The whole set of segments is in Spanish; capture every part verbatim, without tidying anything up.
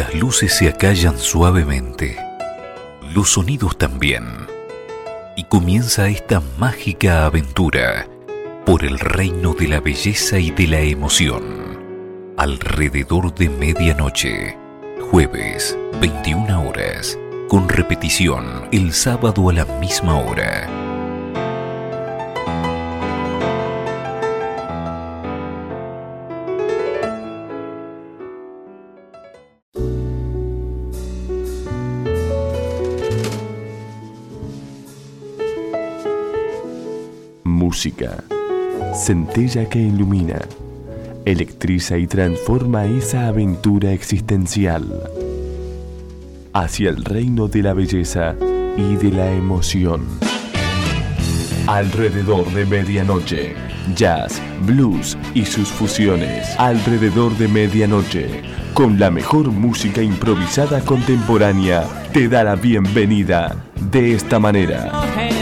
Las luces se acallan suavemente, los sonidos también, y comienza esta mágica aventura por el reino de la belleza y de la emoción. Alrededor de medianoche, jueves, veintiuna horas, con repetición el sábado a la misma hora. Música, centella que ilumina, electriza y transforma esa aventura existencial hacia el reino de la belleza y de la emoción. Alrededor de medianoche, jazz, blues y sus fusiones. Alrededor de medianoche, con la mejor música improvisada contemporánea, te da la bienvenida de esta manera.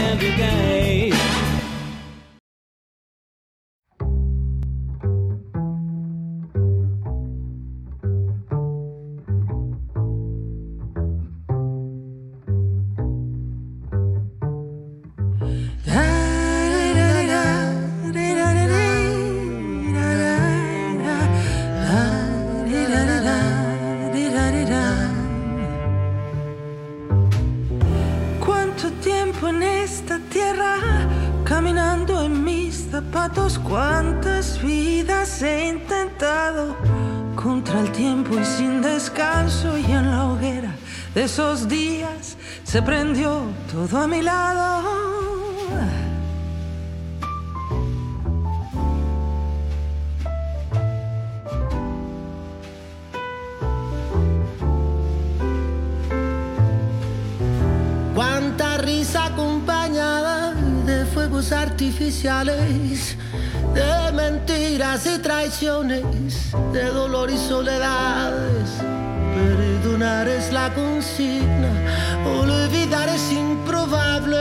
Cuántas vidas he intentado contra el tiempo y sin descanso, y en la hoguera de esos días se prendió todo a mi lado. Cuánta risa acompañada de fuegos artificiales, de mentiras y traiciones, de dolor y soledades. Perdonar es la consigna, olvidar es improbable.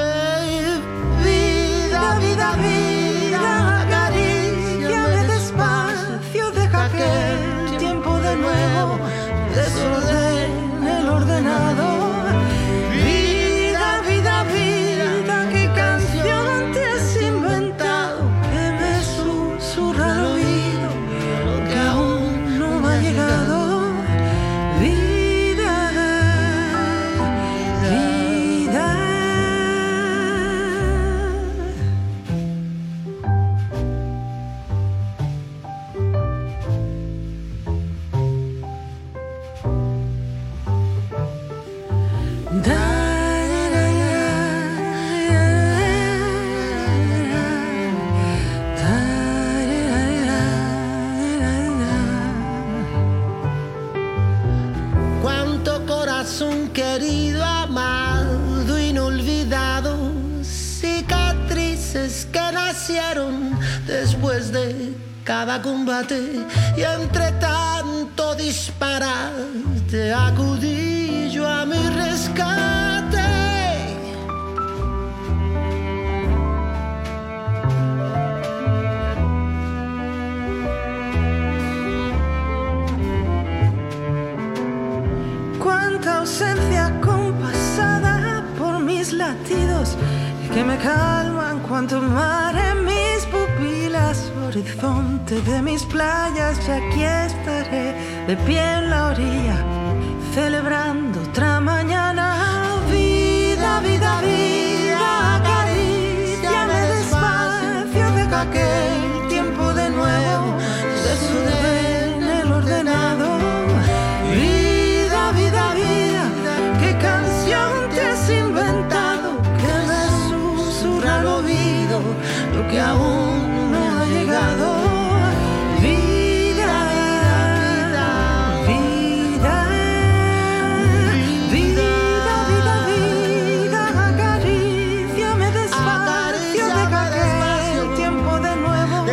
Vida, vida, vida, acaríciame despacio, deja que el tiempo de nuevo desordene el ordenado. Vida, vida, vida, qué canción te has inventado, que me susurra al oído lo que aún no me ha llegado. Vida, vida. Da. Querido, amado, inolvidado, cicatrices que nacieron después de cada combate, y entre tanto disparate acudí yo a mi rescate. Cuánta ausencia compasada por mis latidos que me calman, cuánto mar en mis pupilas, horizonte de mis playas, y aquí estaré de pie en la orilla, celebrando otra mañana. Vida, vida, vida, acaríciame despacio, deja que el tiempo de nuevo desordene el ordenado. Vida, vida, vida, qué canción te has inventado, que me susurra al oído lo que aún no ha llegado. Vida, vida, vida, vida, vida, vida, acaríciame despacio, deja que el tiempo de nuevo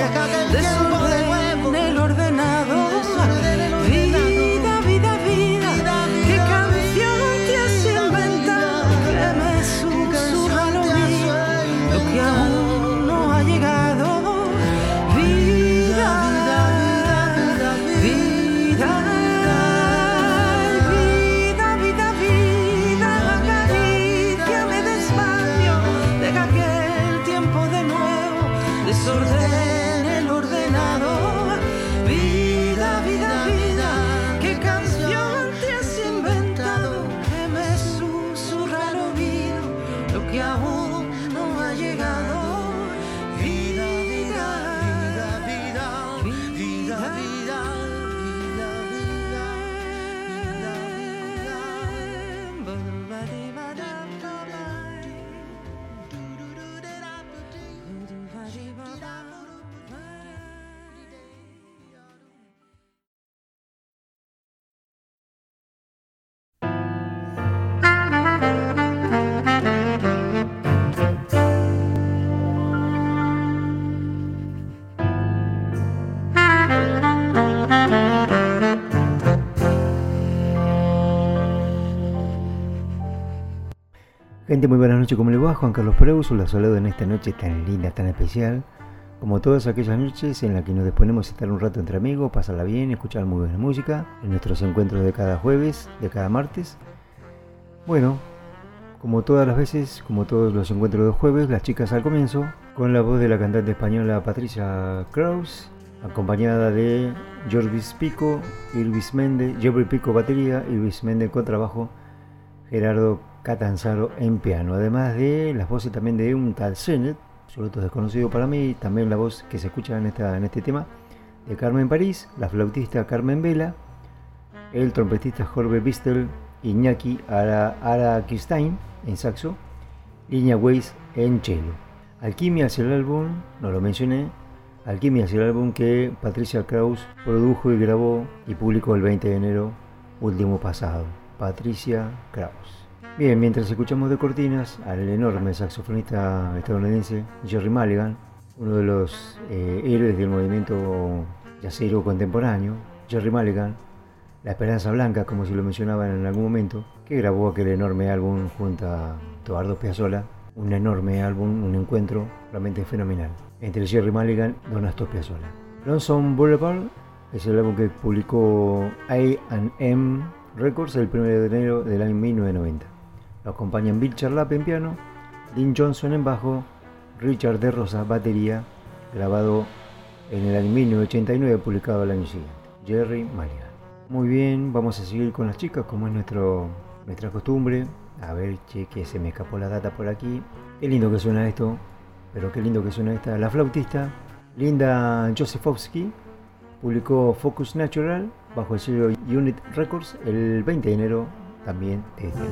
en el ordenador. Vida, vida, vida, ¿qué canción te has inventado? Que me susurra al oído lo que aún no ha llegado. Vida, vida, vida, vida, vida, vida, vida, Gente, muy buenas noches, ¿cómo le va? Juan Carlos Preuso, los saludo en esta noche tan linda, tan especial, como todas aquellas noches en las que nos disponemos a estar un rato entre amigos, pasarla bien, escuchar muy buena música, en nuestros encuentros de cada jueves, de cada martes. Bueno, como todas las veces, como todos los encuentros de jueves, las chicas al comienzo, con la voz de la cantante española Patricia Kraus, acompañada de Jorvis Pico, Irvis Méndez, Jorvis Pico batería, Irvis Méndez contrabajo, Gerardo Catanzaro en piano, además de las voces también de un tal Zenet, absoluto desconocido para mí, también la voz que se escucha en, esta, en este tema de Carmen París, la flautista Carmen Vela, el trompetista Jorge Bistel, Iñaki Araquistain en saxo, Liña Weiss en cello. Alquimia es el álbum, no lo mencioné, Alquimia es el álbum que Patricia Kraus produjo y grabó y publicó el veinte de enero último pasado. Patricia Kraus. Bien, mientras escuchamos de cortinas al enorme saxofonista estadounidense Gerry Mulligan, uno de los eh, héroes del movimiento jazzero contemporáneo, Gerry Mulligan, la Esperanza Blanca, como se lo mencionaba en algún momento, que grabó aquel enorme álbum junto a Eduardo Piazzolla, un enorme álbum, un encuentro realmente fenomenal entre Gerry Mulligan y Don Astor Piazzolla. Lonesome Boulevard es el álbum que publicó A and M Records el primero de enero del año mil novecientos noventa. Lo acompañan Bill Charlap en piano, Dean Johnson en bajo, Richard De Rosa batería, grabado en el año mil novecientos ochenta y nueve, publicado el año siguiente. Gerry Mulligan. Muy bien, vamos a seguir con las chicas como es nuestro, nuestra costumbre. A ver, che, que se me escapó la data por aquí. Qué lindo que suena esto, pero qué lindo que suena esta. La flautista Linda Josefowski publicó Focus Natural bajo el sello Unit Records el veinte de enero también de este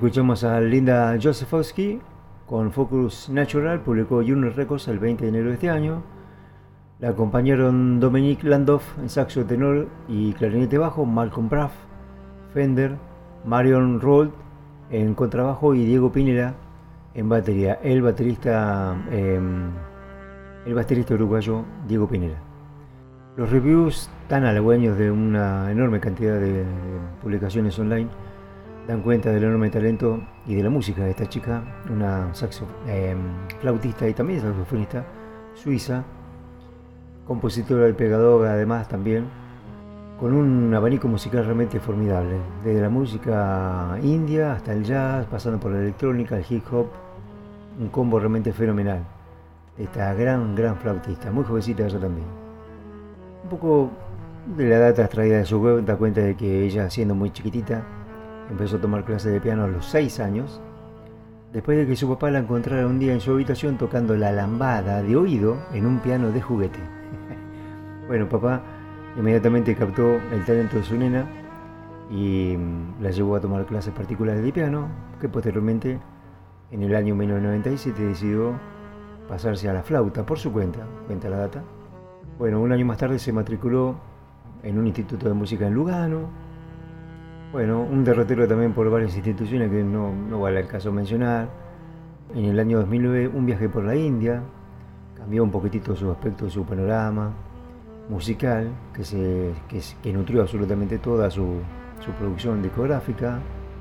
escuchamos a Linda Josefowski con Focus Natural, publicó Junior Records el veinte de enero de este año. La acompañaron Dominique Landau en saxo tenor y clarinete bajo, Malcolm Braff, Fender, Marion Rold en contrabajo y Diego Pinera en batería. El baterista, eh, el baterista uruguayo Diego Pinera. Los reviews tan halagüeños de una enorme cantidad de, de publicaciones online dan cuenta del enorme talento y de la música de esta chica, una saxo, eh, flautista y también saxofonista suiza, compositora y pedagoga además también, con un abanico musical realmente formidable, desde la música india hasta el jazz, pasando por la electrónica, el hip hop, un combo realmente fenomenal. Esta gran, gran flautista, muy jovencita ella también. Un poco de la data extraída de su web da cuenta de que ella, siendo muy chiquitita, empezó a tomar clases de piano a los seis años, después de que su papá la encontrara un día en su habitación tocando la lambada de oído en un piano de juguete. Bueno, papá inmediatamente captó el talento de su nena y la llevó a tomar clases particulares de piano, que posteriormente, en el año mil novecientos noventa y siete, decidió pasarse a la flauta por su cuenta, cuenta la data. Bueno, un año más tarde se matriculó en un instituto de música en Lugano. Bueno, un derrotero también por varias instituciones que no, no vale el caso mencionar. En el año dos mil nueve, un viaje por la India, cambió un poquitito su aspecto, su panorama musical, que, se, que, que nutrió absolutamente toda su, su producción discográfica.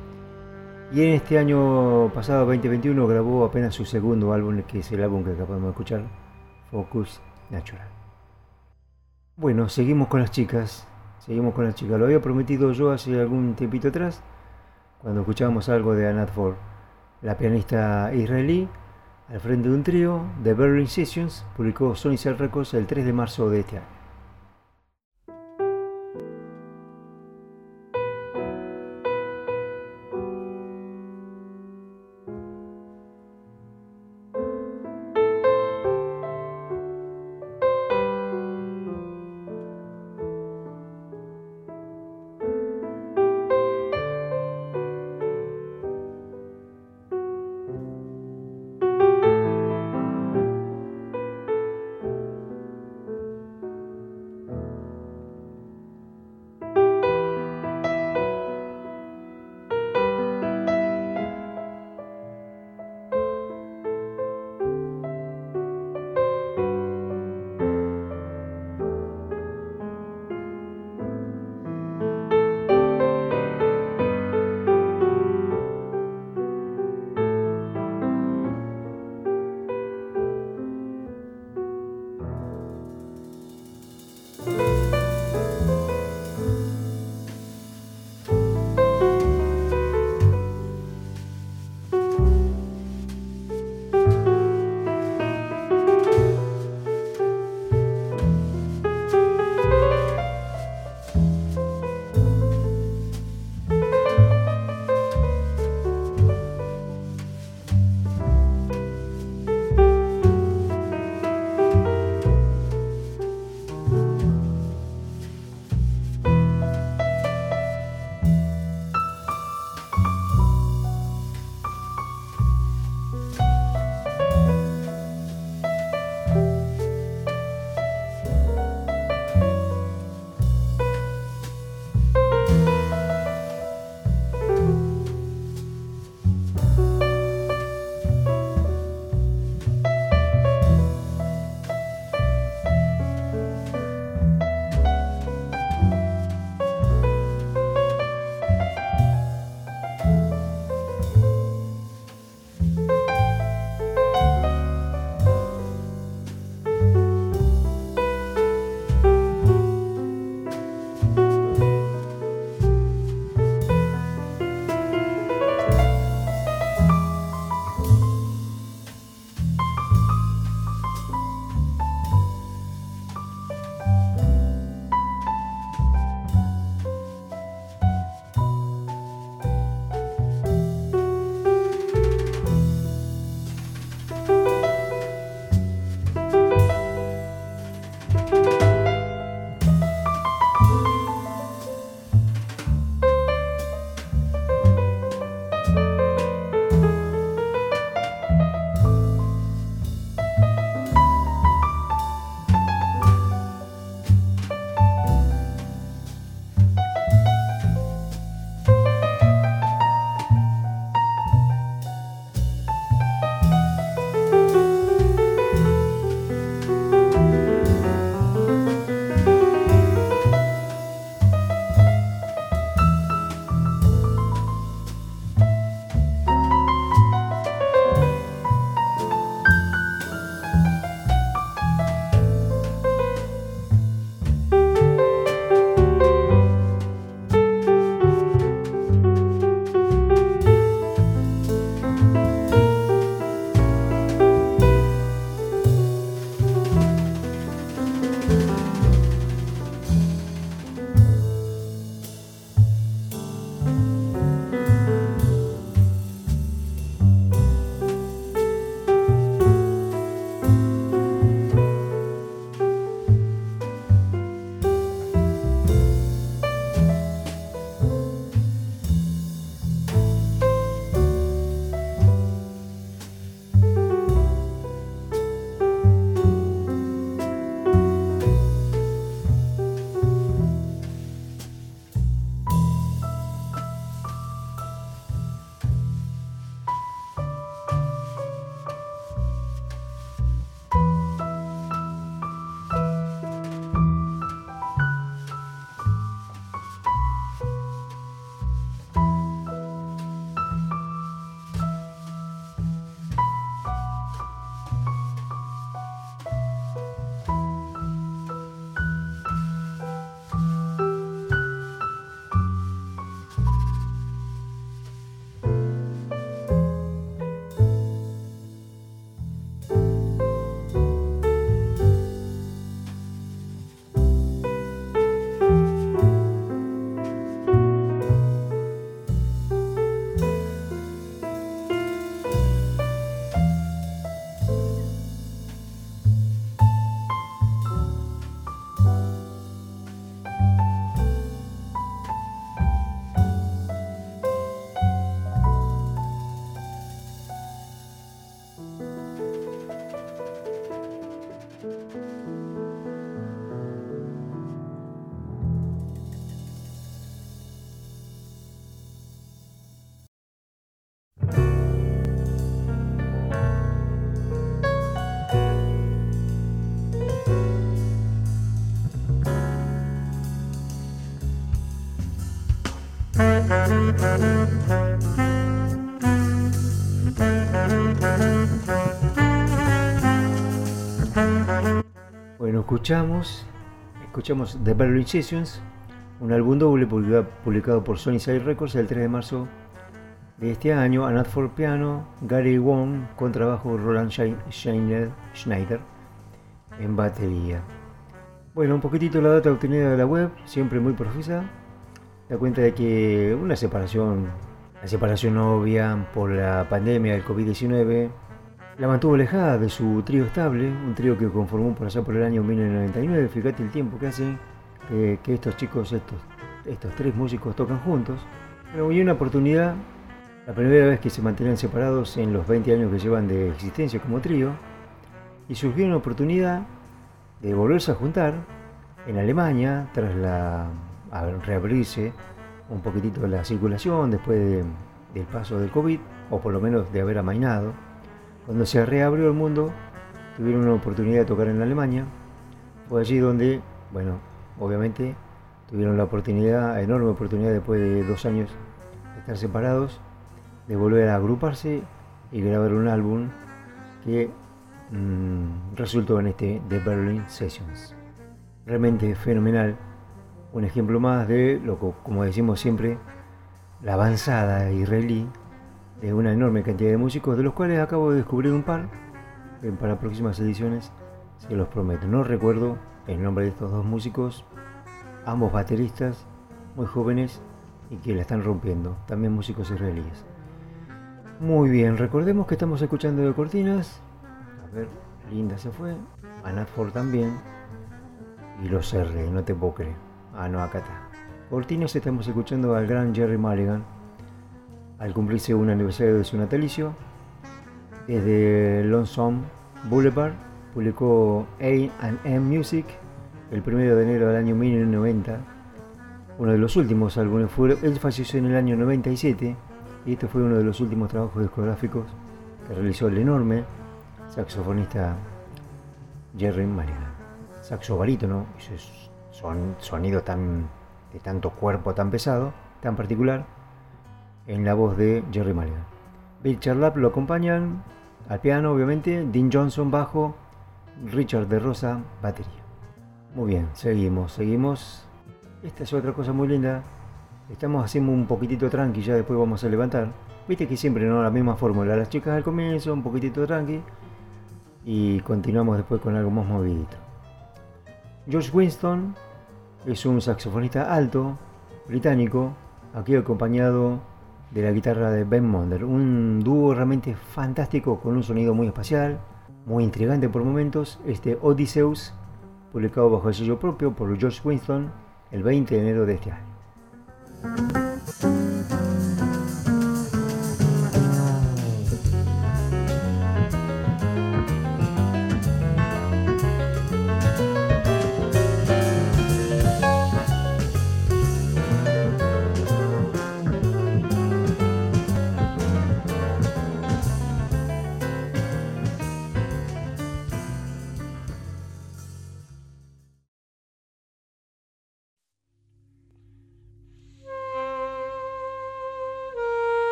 Y en este año pasado, veinte veintiuno, grabó apenas su segundo álbum, que es el álbum que acabamos de escuchar, Focus Natural. Bueno, seguimos con las chicas. Seguimos con las chicas. Lo había prometido yo hace algún tiempito atrás, cuando escuchábamos algo de Anat Ford, la pianista israelí, al frente de un trío de Berlin Sessions, publicó Sony Cell Records el tres de marzo de este año. escuchamos, escuchamos The Berlin Sessions, un álbum doble publicado por Sony Side Records el tres de marzo de este año, a Not for Piano, Gary Wong, contrabajo, Roland Schneider, Schneider en batería. Bueno, un poquitito la data obtenida de la web, siempre muy profesa, da cuenta de que una separación, la separación obvia por la pandemia del covid diecinueve, la mantuvo alejada de su trío estable, un trío que conformó por allá por el año mil novecientos noventa y nueve. Fíjate el tiempo que hace que, que estos chicos, estos, estos tres músicos tocan juntos. Pero hubo una oportunidad, la primera vez que se mantenían separados en los veinte años que llevan de existencia como trío, y surgió una oportunidad de volverse a juntar en Alemania tras la, a reabrirse un poquitito la circulación después de, del paso del COVID, o por lo menos de haber amainado. Cuando se reabrió el mundo, tuvieron una oportunidad de tocar en Alemania. Fue allí donde, bueno, obviamente tuvieron la oportunidad, enorme oportunidad después de dos años de estar separados, de volver a agruparse y grabar un álbum que mmm, resultó en este The Berlin Sessions. Realmente fenomenal, un ejemplo más de lo que, como decimos siempre, la avanzada israelí de una enorme cantidad de músicos, de los cuales acabo de descubrir un par, que para próximas ediciones se los prometo. No recuerdo el nombre de estos dos músicos, ambos bateristas, muy jóvenes y que la están rompiendo, también músicos israelíes. Muy bien, recordemos que estamos escuchando de cortinas, a ver, Linda se fue, a Not For también, y los R, no te puedo creer, ah no, acá está. Cortinas estamos escuchando al gran Jerry Mulligan, al cumplirse un aniversario de su natalicio. Desde Lonesome Boulevard publicó A and M Music el primero de enero del año mil novecientos noventa, uno de los últimos álbumes. Fue, él falleció en el año noventa y siete y este fue uno de los últimos trabajos discográficos que realizó el enorme saxofonista Jerry Mulligan, saxo barítono, esos son sonido tan de tanto cuerpo tan pesado, tan particular, en la voz de Jerry Mulligan. Bill Charlap lo acompañan al piano, obviamente, Dean Johnson bajo, Richard De Rosa batería. Muy bien, seguimos, seguimos. Esta es otra cosa muy linda. Estamos haciendo un poquitito tranqui, ya después vamos a levantar. Viste que siempre no la misma fórmula, las chicas al comienzo, un poquitito tranqui, y continuamos después con algo más movidito. George Winston es un saxofonista alto, británico, aquí acompañado de la guitarra de Ben Monder, un dúo realmente fantástico con un sonido muy espacial, muy intrigante por momentos. Este Odysseus, publicado bajo el sello propio por George Winston el veinte de enero de este año.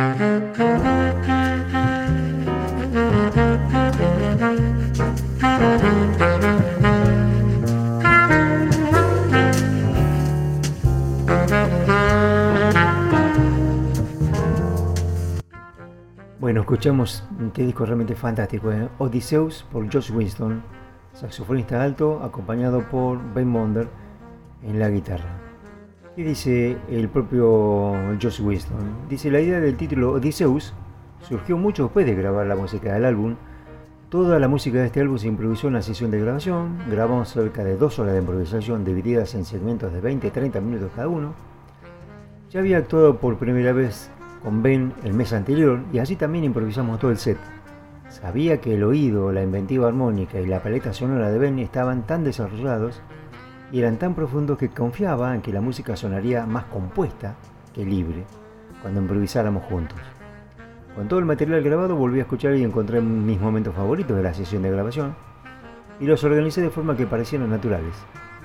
Bueno, escuchamos este disco realmente fantástico, ¿eh? Odysseus por Josh Winston, saxofonista alto, acompañado por Ben Monder en la guitarra. ¿Qué dice el propio Josh Winston? Dice: la idea del título Odysseus surgió mucho después de grabar la música del álbum. Toda la música de este álbum se improvisó en la sesión de grabación. Grabamos cerca de dos horas de improvisación divididas en segmentos de veinte a treinta minutos cada uno. Ya había actuado por primera vez con Ben el mes anterior y allí también improvisamos todo el set. Sabía que el oído, la inventiva armónica y la paleta sonora de Ben estaban tan desarrollados y eran tan profundos que confiaba en que la música sonaría más compuesta que libre cuando improvisáramos juntos. Con todo el material grabado volví a escuchar y encontré mis momentos favoritos de la sesión de grabación y los organicé de forma que parecieran naturales.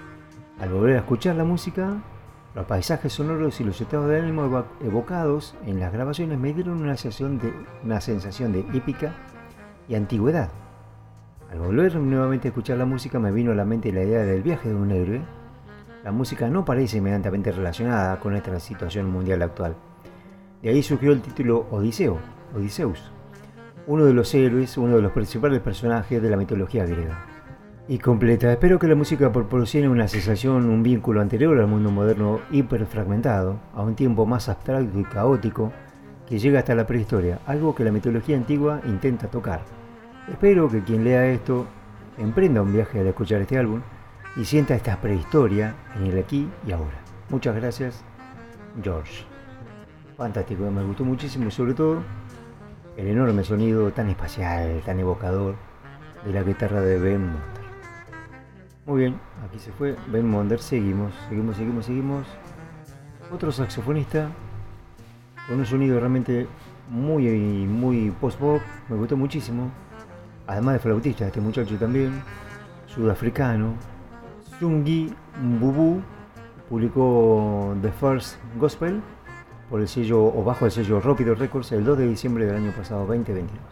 Al volver a escuchar la música, los paisajes sonoros y los estados de ánimo evocados en las grabaciones me dieron una sensación de, una sensación de épica y antigüedad. Al volver nuevamente a escuchar la música me vino a la mente la idea del viaje de un héroe. La música no parece inmediatamente relacionada con esta situación mundial actual. De ahí surgió el título Odiseo, Odysseus, uno de los héroes, uno de los principales personajes de la mitología griega. Y completa: espero que la música proporcione una sensación, un vínculo anterior al mundo moderno hiperfragmentado, a un tiempo más abstracto y caótico que llega hasta la prehistoria, algo que la mitología antigua intenta tocar. Espero que quien lea esto emprenda un viaje al escuchar este álbum y sienta esta prehistoria en el aquí y ahora. Muchas gracias, George. Fantástico, me gustó muchísimo, sobre todo el enorme sonido tan espacial, tan evocador de la guitarra de Ben Monder. Muy bien, aquí se fue Ben Monder. Seguimos, seguimos, seguimos, seguimos. Otro saxofonista con un sonido realmente muy, muy post-pop. Me gustó muchísimo. Además de flautista, este muchacho también, sudafricano. Zungi Mbubu publicó The First Gospel por el sello, o bajo el sello Rapido Records, el dos de diciembre del año pasado, veinte veintidós.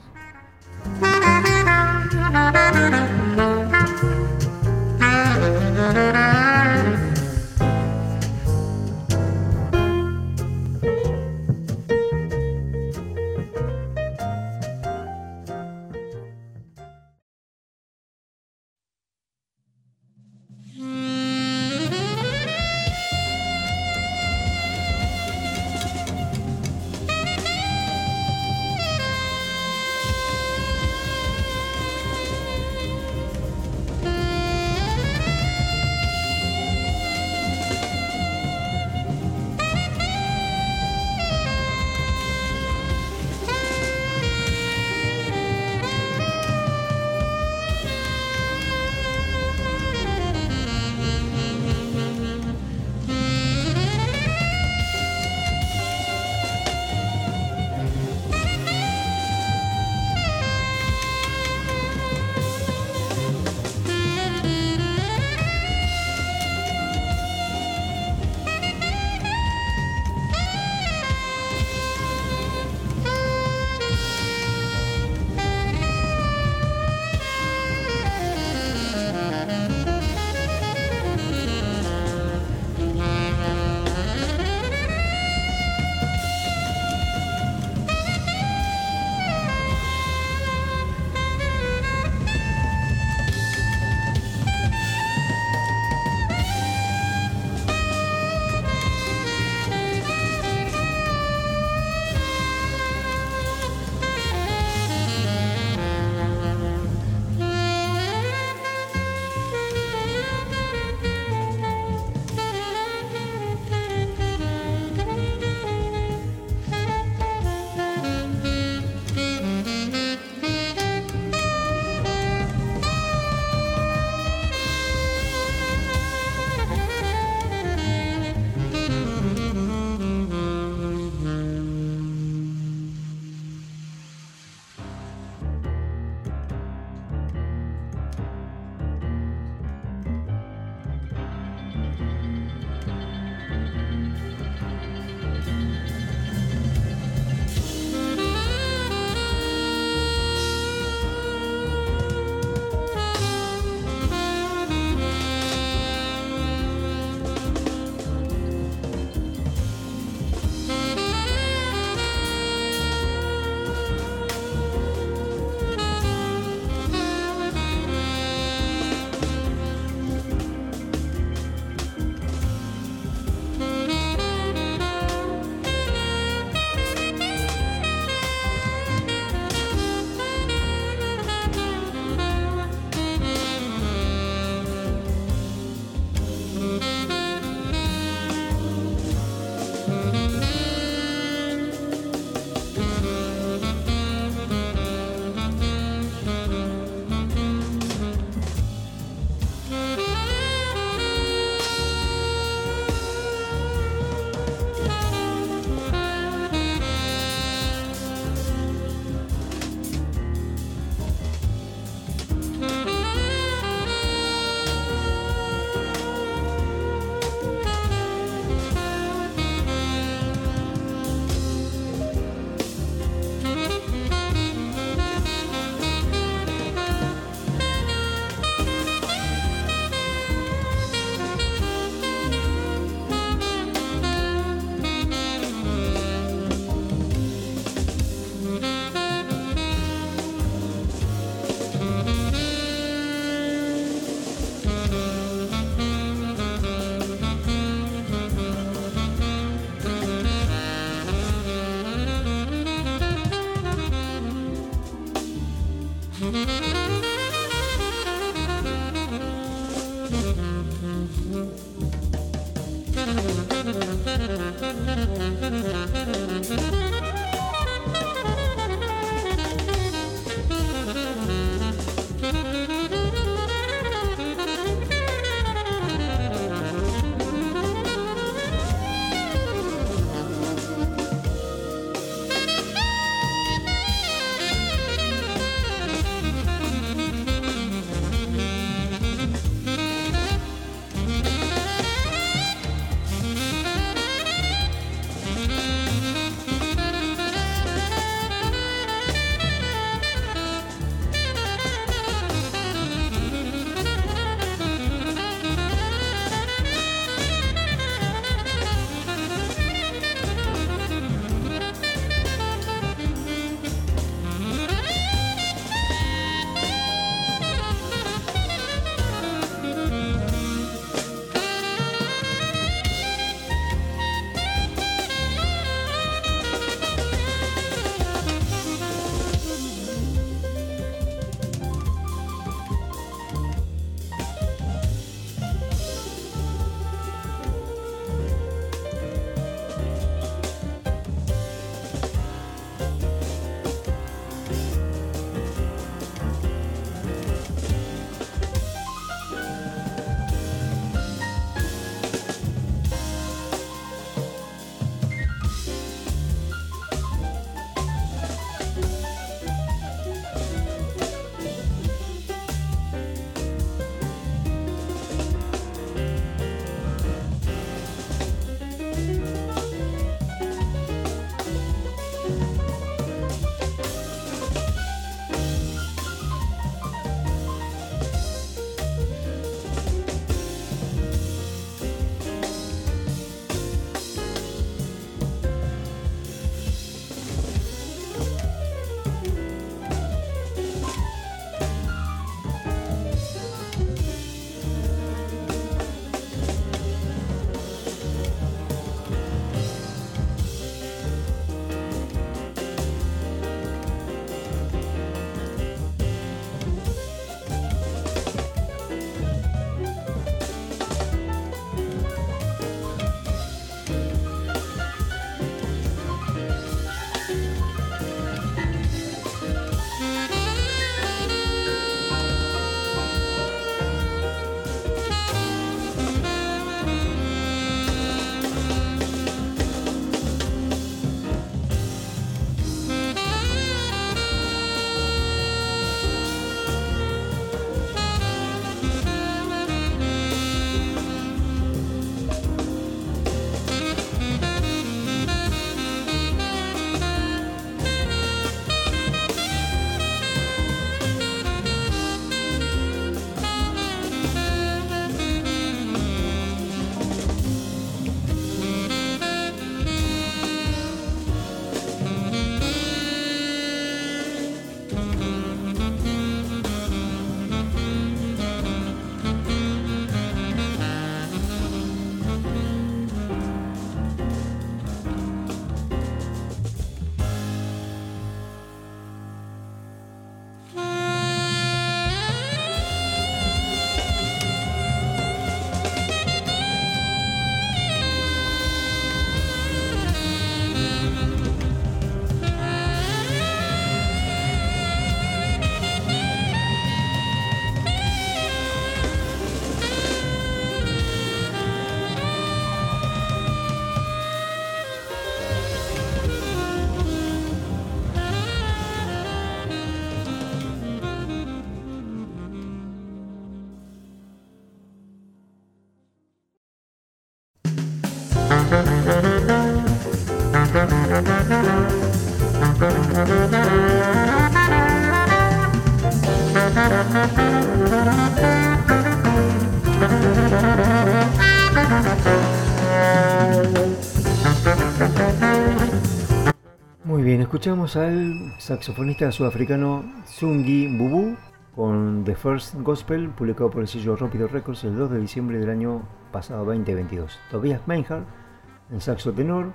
Muy bien, escuchamos al saxofonista sudafricano Zungi Mbubu con The First Gospel, publicado por el sello Rápido Records el dos de diciembre del año pasado, veinte veintidós. Tobias Meinhardt en saxo tenor.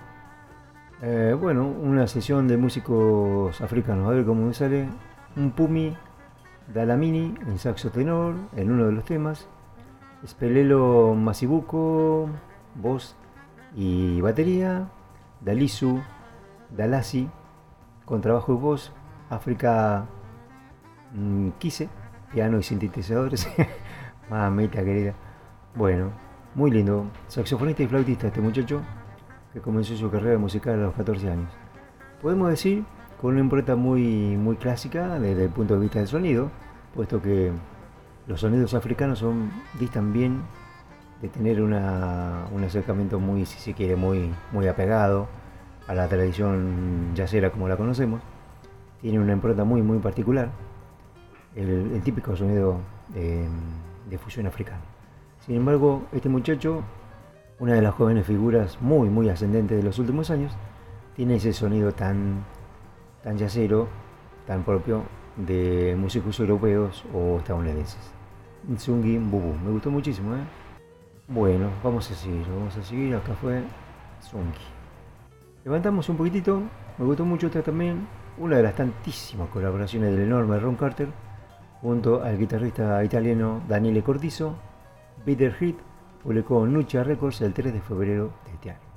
Eh, bueno, una sesión de músicos africanos. A ver cómo me sale. Un Pumi Dalamini en saxo tenor en uno de los temas. Spelelo Masibuko, voz y batería. Dalisu Dalasi, contrabajo y voz. África Kise, piano y sintetizadores. Mamita querida. Bueno, muy lindo. Saxofonista y flautista este muchacho, que comenzó su carrera musical a los catorce años. Podemos decir con una impronta muy, muy clásica desde el punto de vista del sonido, puesto que los sonidos africanos son, distan bien de tener una, un acercamiento muy, si se quiere, muy, muy apegado a la tradición jazzera como la conocemos. Tiene una impronta muy, muy particular, el, el típico sonido de, de fusión africana. Sin embargo, este muchacho, una de las jóvenes figuras muy, muy ascendentes de los últimos años, tiene ese sonido tan, tan jazzero, tan propio de músicos europeos o estadounidenses. Nzungi Mbubu, me gustó muchísimo, ¿eh? Bueno, vamos a seguir, vamos a seguir, acá fue Nzungi. Levantamos un poquitito, me gustó mucho esta también, una de las tantísimas colaboraciones del enorme Ron Carter, junto al guitarrista italiano Daniele Cortizo. Bitter Hit publicó Nucha Records el tres de febrero de este año.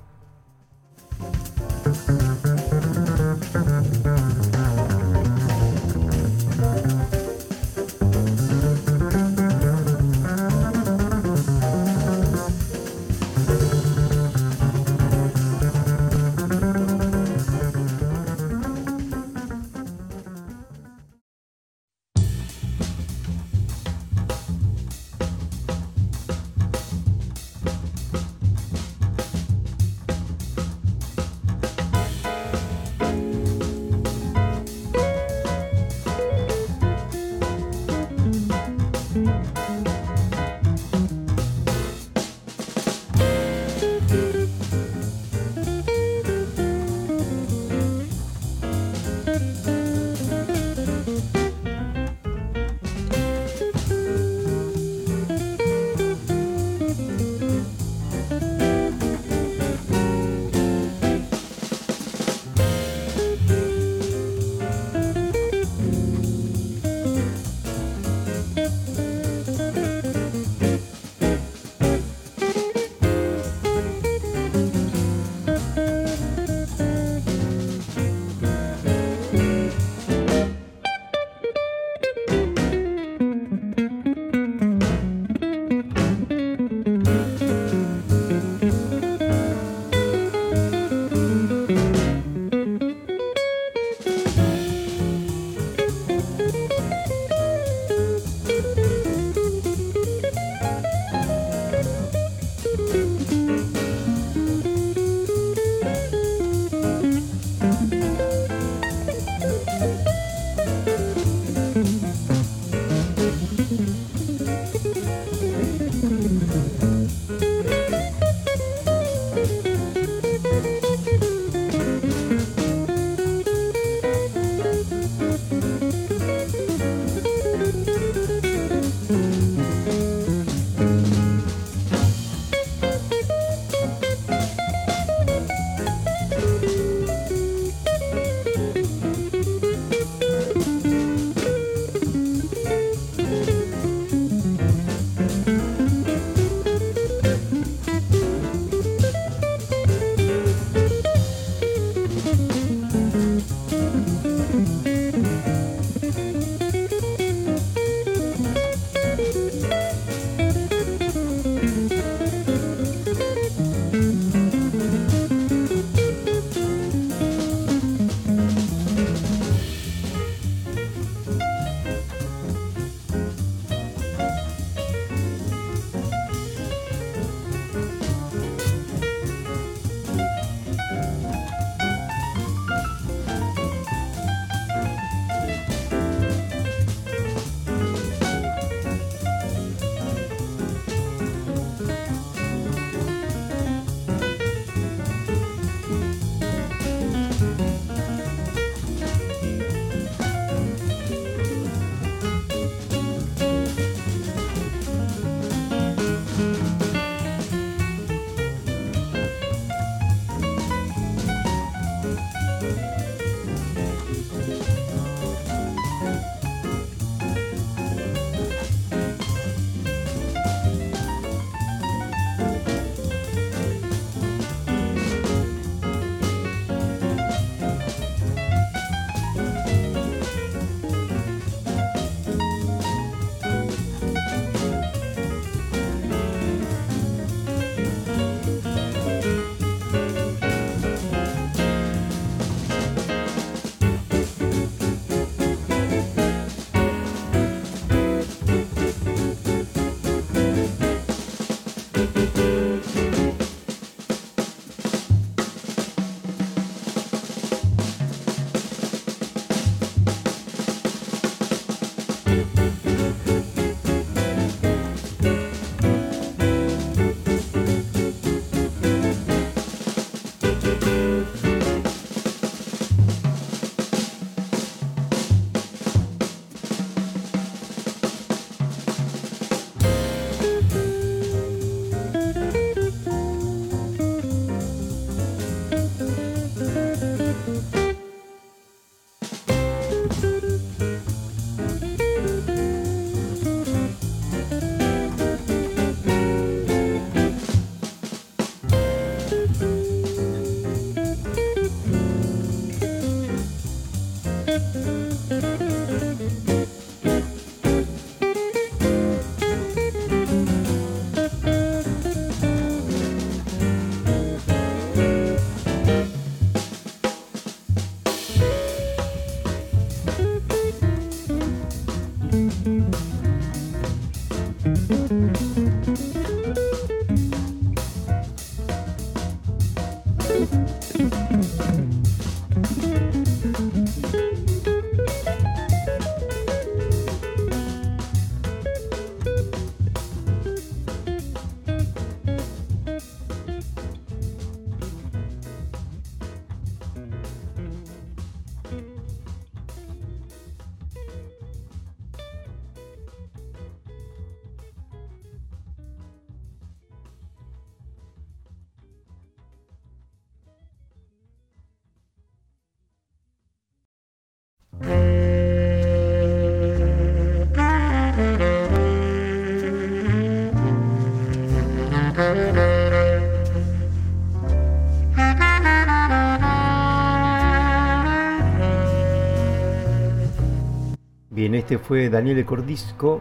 Bien, este fue Daniele Cordisco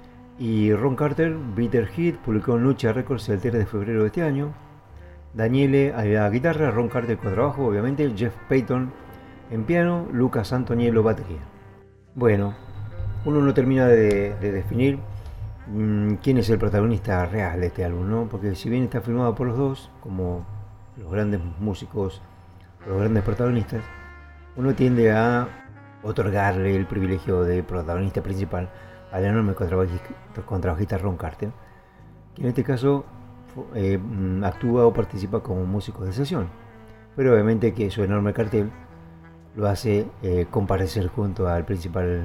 y Ron Carter. Bitter Heat publicó en Lucha Records el tres de febrero de este año. Daniele a la guitarra, Ron Carter con trabajo, obviamente, Jeff Payton en piano, Lucas Antoniello batería. Bueno, uno no termina de, de definir mmm, quién es el protagonista real de este álbum, ¿no? Porque si bien está filmado por los dos, como los grandes músicos, los grandes protagonistas, uno tiende a otorgarle el privilegio de protagonista principal al enorme contrabajista, contrabajista Ron Carter, que en este caso eh, actúa o participa como músico de sesión, pero obviamente que su enorme cartel lo hace eh, comparecer junto al principal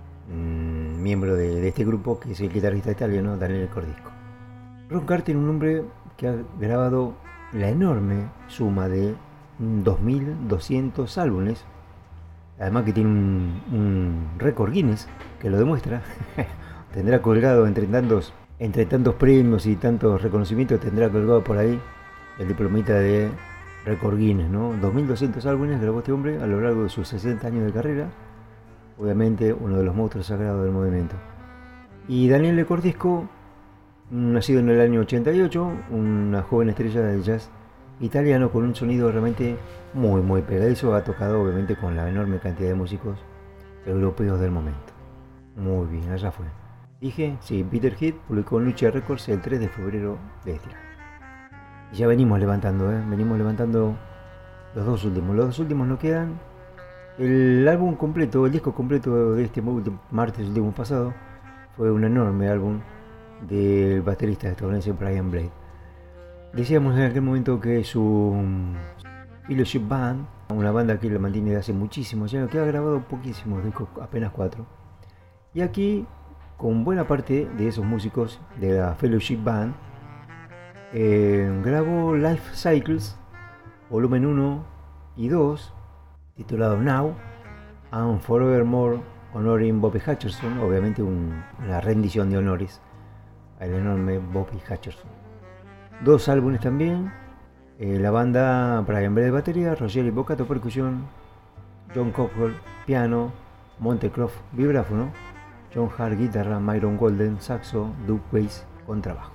mmm, miembro de, de este grupo, que es el guitarrista italiano Daniele Cordisco. Ron Carter, un hombre que ha grabado la enorme suma de dos mil doscientos álbumes, además que tiene un, un récord Guinness que lo demuestra. Tendrá colgado entre tantos, entre tantos premios y tantos reconocimientos, tendrá colgado por ahí el diplomita de récord Guinness, ¿no? dos mil doscientos álbumes grabó este hombre a lo largo de sus sesenta años de carrera, obviamente uno de los monstruos sagrados del movimiento. Y Daniele Cordisco, nacido en el año ochenta y ocho, una joven estrella del jazz italiano con un sonido realmente muy muy pegadizo, ha tocado obviamente con la enorme cantidad de músicos europeos del momento. Muy bien, allá fue. Dije, sí, Bitter Heat publicó en Lucha Records el tres de febrero de este año. Y ya venimos levantando, ¿eh? venimos levantando los dos últimos. Los dos últimos nos quedan. El álbum completo, el disco completo de este martes último pasado, fue un enorme álbum del baterista estadounidense Brian Blade. Decíamos en aquel momento que su Fellowship Band, una banda que lo mantiene de hace muchísimo, ya que ha grabado poquísimos discos, apenas cuatro. Y aquí, con buena parte de esos músicos de la Fellowship Band, eh, grabó Life Cycles, volumen uno y dos, titulado Now and Forevermore, honoring Bobby Hutcherson, obviamente un, una rendición de honores al enorme Bobby Hutcherson. Dos álbumes también, eh, la banda Brian Blade batería, Roger Bocato percusión, John Cockrell piano, Montecroft vibráfono, John Hart guitarra, Myron Golden saxo, Duke bass con trabajo.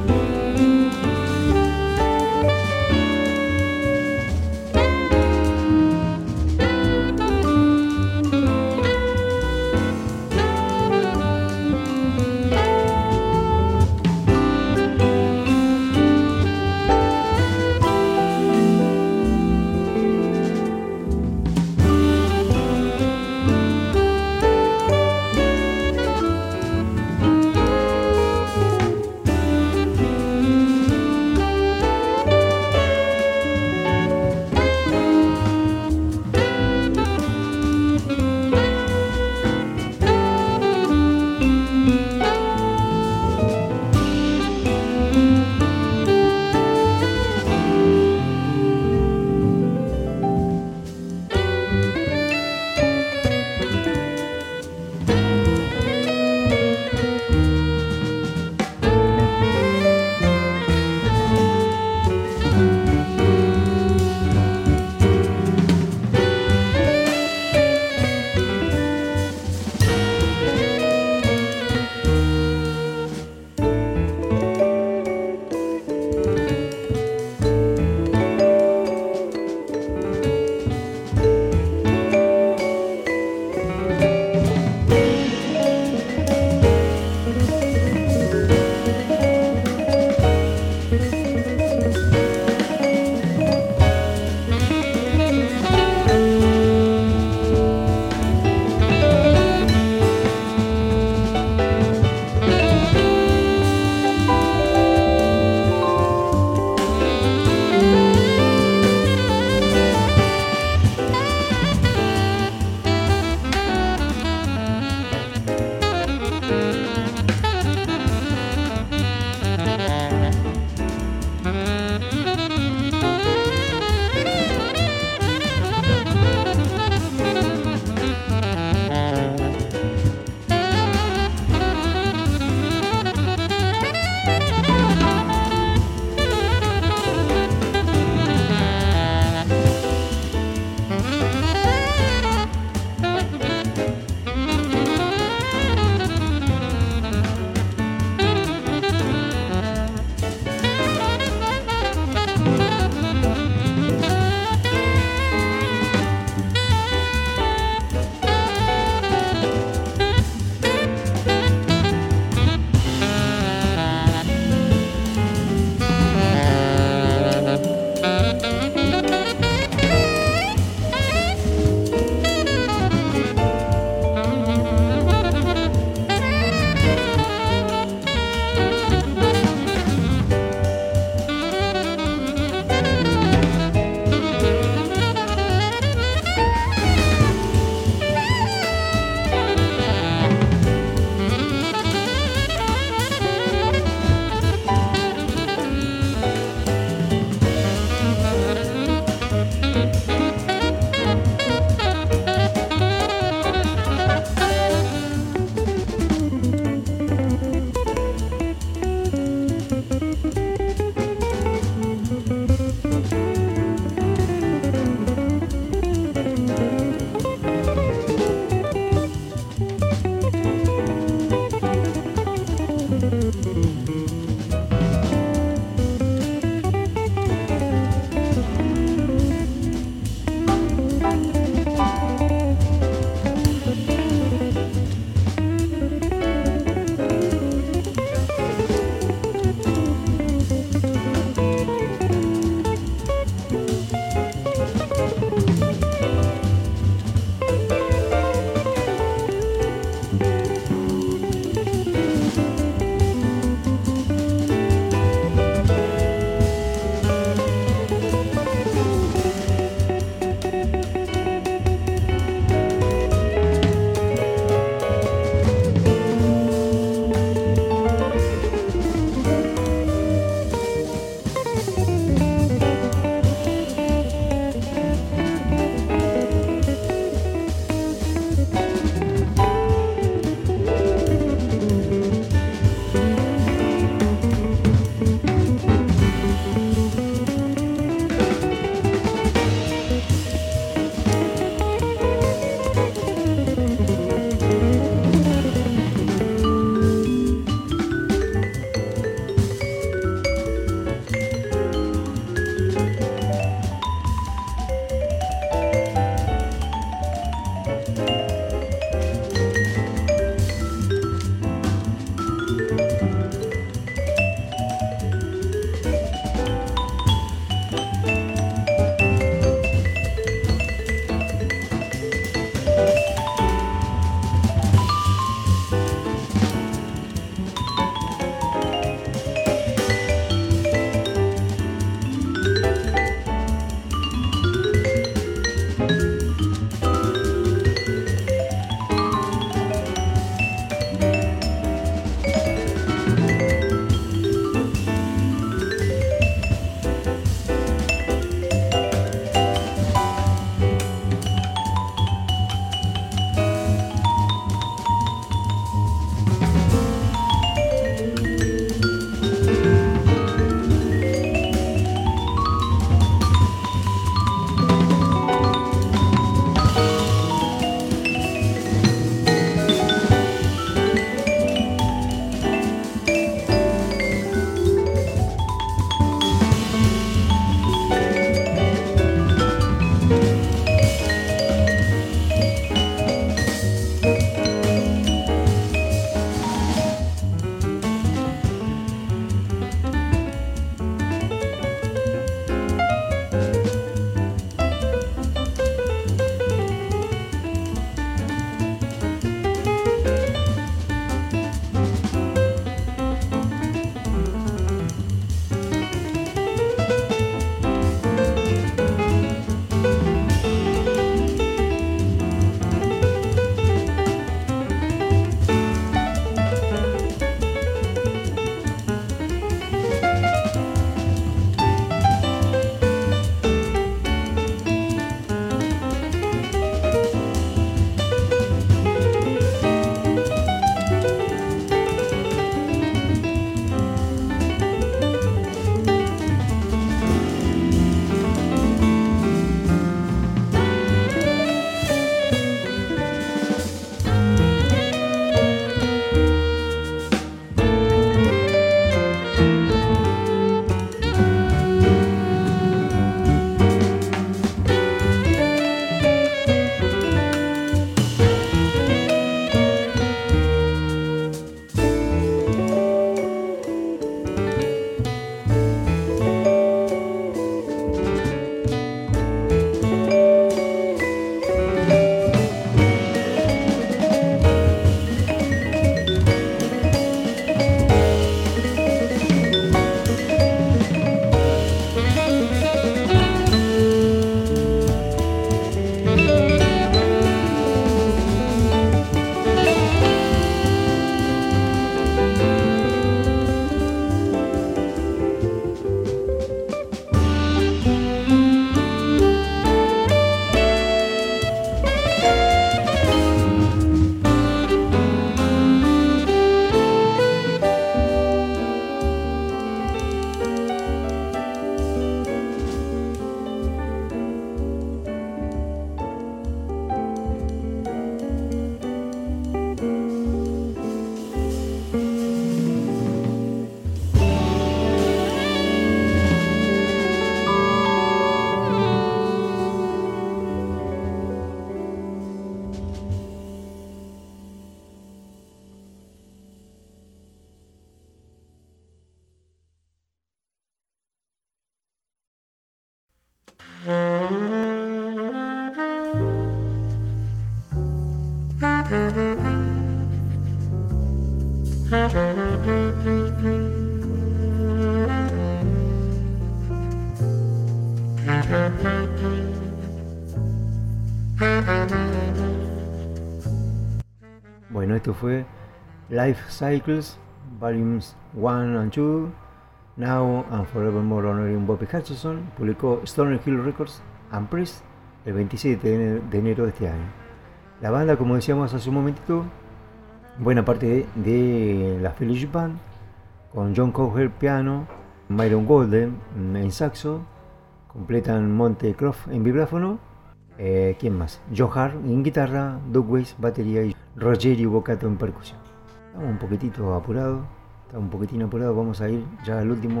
Bueno, esto fue Life Cycles, Volumes uno and dos, Now and Forevermore honoring Bobby Hutcherson. Publicó Stoner Hill Records and Priest el veintisiete de enero de este año. La banda, como decíamos hace un momentito, buena parte de, de la Fellowship Band, con John Cowherd piano, Myron Golden en saxo, completan Monte Croft en vibráfono, eh, ¿quién más? Joe Hart en guitarra, Doug Weiss batería y Rogerio Bocato en percusión. Estamos un poquitito apurados, estamos un poquitín apurados, vamos a ir ya al último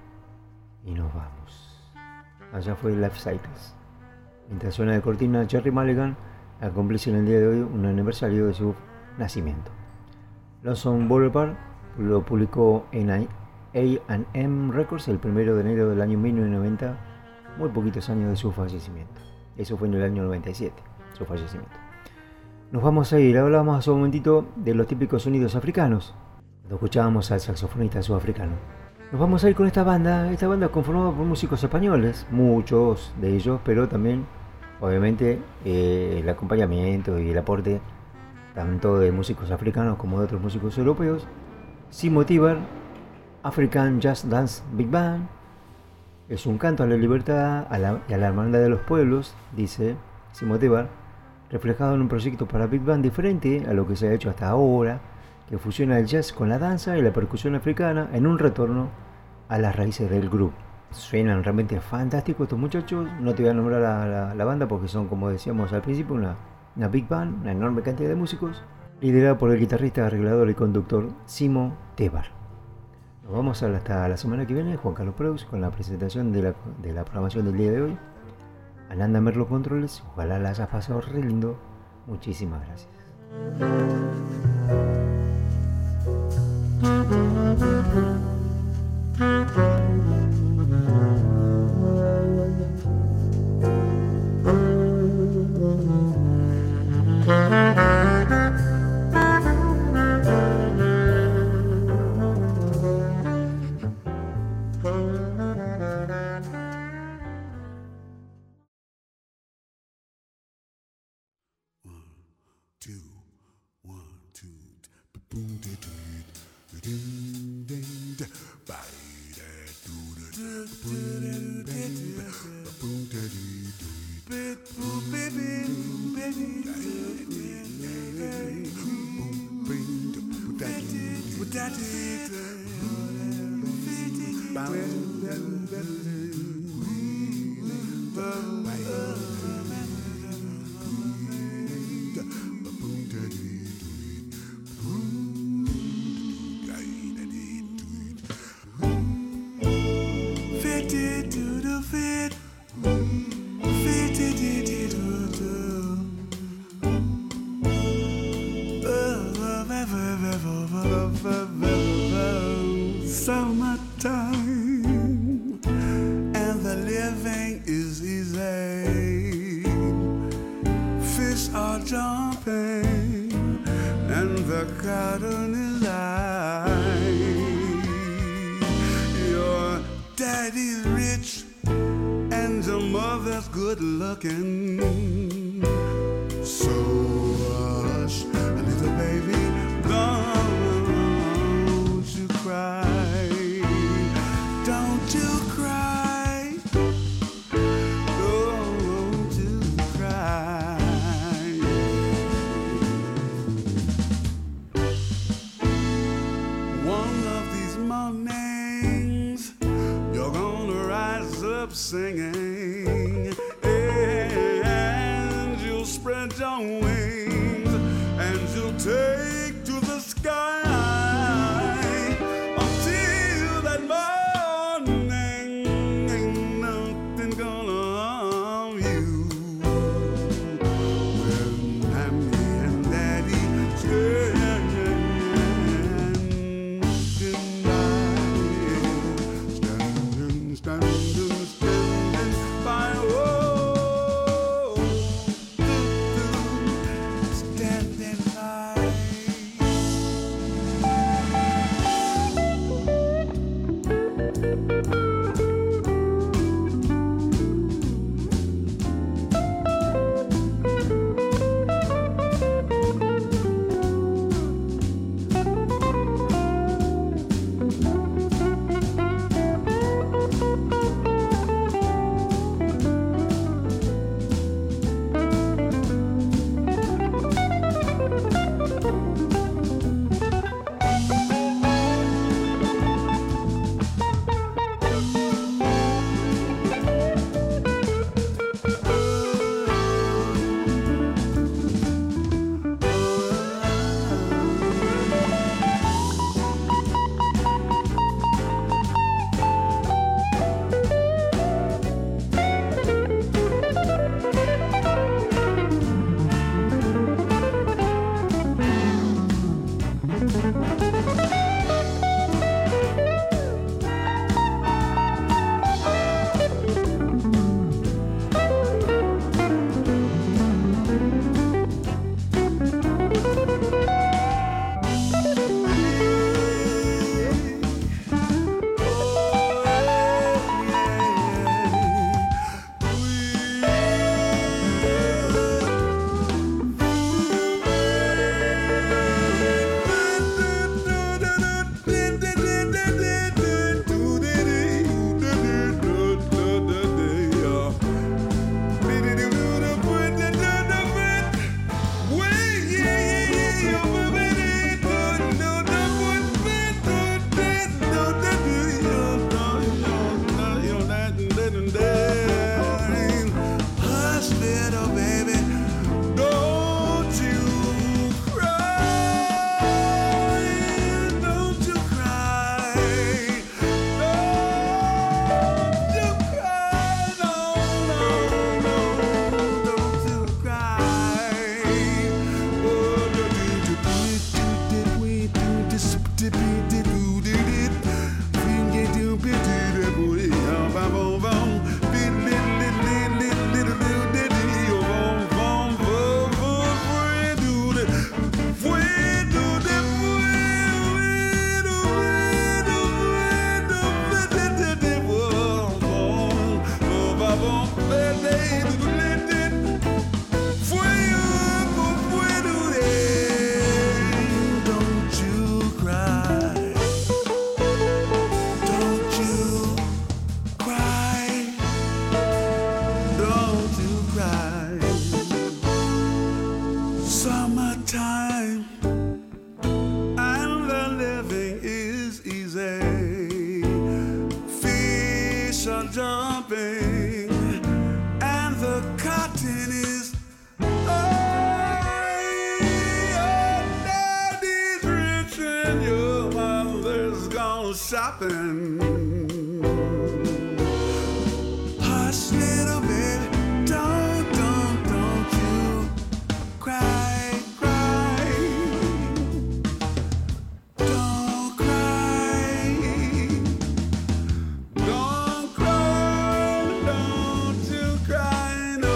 y nos vamos. Allá fue Life Cycles. Mientras suena de cortina Jerry Mulligan, a cumplirse en el día de hoy un aniversario de su nacimiento. Lonesome Boulevard lo publicó en A and M Records el primero de enero del año mil novecientos noventa, muy poquitos años de su fallecimiento. Eso fue en el año noventa y siete, su fallecimiento. Nos vamos a ir, hablábamos hace un momentito de los típicos sonidos africanos, cuando escuchábamos al saxofonista sudafricano. Nos vamos a ir con esta banda, esta banda conformada por músicos españoles, muchos de ellos, pero también, obviamente, eh, el acompañamiento y el aporte tanto de músicos africanos como de otros músicos europeos. Simo Tibar, African Jazz Dance Big Band, es un canto a la libertad a la, y a la hermandad de los pueblos, dice Simo Tibar, reflejado en un proyecto para Big Band diferente a lo que se ha hecho hasta ahora, que fusiona el jazz con la danza y la percusión africana en un retorno a las raíces del groove. Suenan realmente fantásticos estos muchachos. No te voy a nombrar la, la, la banda porque son, como decíamos al principio, una, una big band, una enorme cantidad de músicos, liderada por el guitarrista, arreglador y conductor Simo Tibar. Nos vamos a, hasta la semana que viene, Juan Carlos Preus, con la presentación de la, de la programación del día de hoy. Ananda Merlo Controles, ojalá la hayas pasado re lindo. Muchísimas gracias. Singing, and you'll spread your wings, and you'll take to the sky until that morning. Ain't nothing gonna harm you when Mommy and Daddy standing by, standing, standing. By stopping. Hush, little baby, don't, don't, don't you cry, cry. Don't cry. Don't cry, don't you cry, no.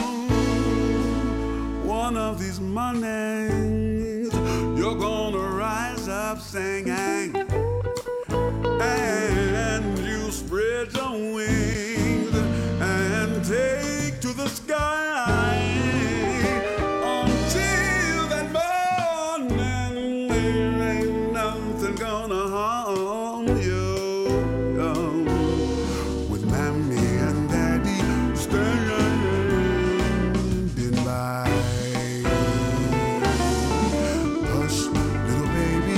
One of these mornings, you're gonna rise up singing, and you spread your wings and take to the sky. Until that morning, there ain't nothing gonna harm you. With Mammy and Daddy standing by. Hush, little baby,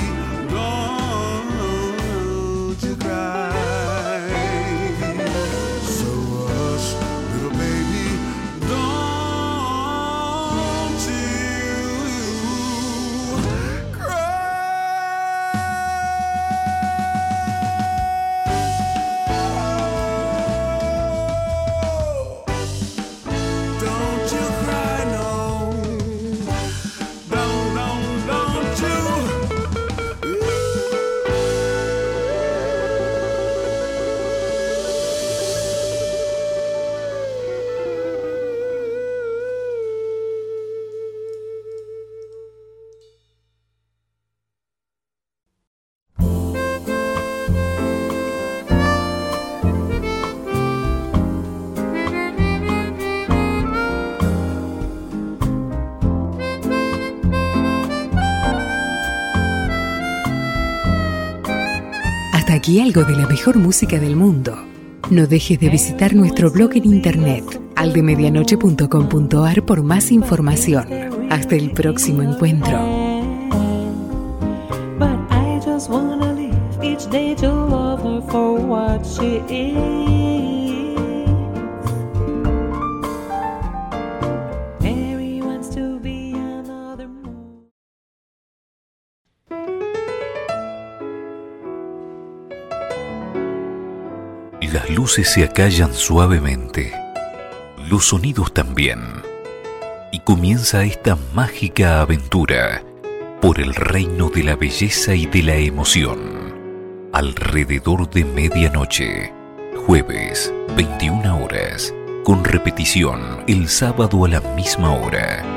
don't you cry. So hush, little baby, don't you Don't you cry, no. Don't, don't, don't you. Hasta aquí algo de la mejor música del mundo. No dejes de visitar nuestro blog en internet aldemedianoche punto com punto ar por más información. Hasta el próximo encuentro. But I just wanna live each day to love her for what she is. Mary wants to be another moon. Las luces se acallan suavemente, los sonidos también, y comienza esta mágica aventura por el reino de la belleza y de la emoción. Alrededor de medianoche, jueves, veintiuna horas, con repetición el sábado a la misma hora.